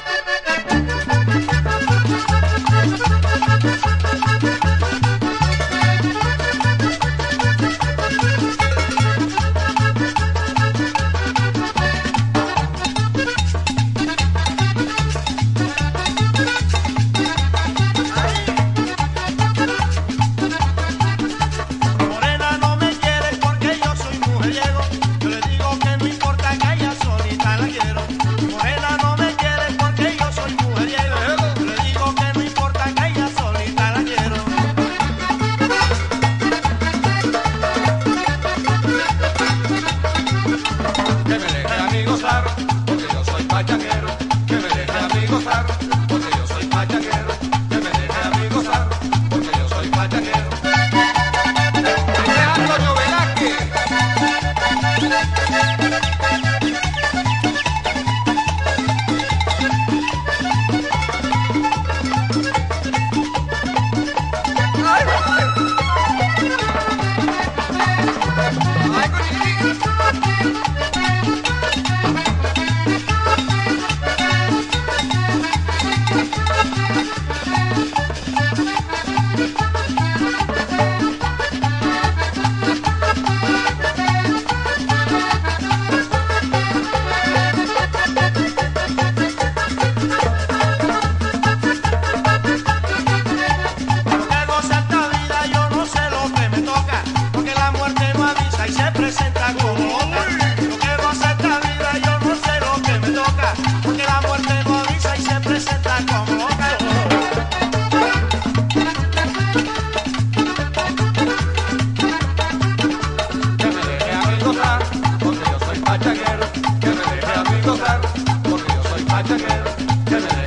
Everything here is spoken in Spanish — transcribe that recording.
porque yo soy pachanguero, que me deje a mí gozar, porque yo soy pachanguero, que me deje a mí gozar, porque yo soy pachanguero. Este es Antonio Velázquez. Presenta como loca. Lo que goza esta vida, yo no sé lo que me toca, porque la muerte no avisa y se presenta como loca. Que me deje a mí gozar, porque yo soy pachanguero, que me deje a mí gozar, porque yo soy pachanguero, que me deje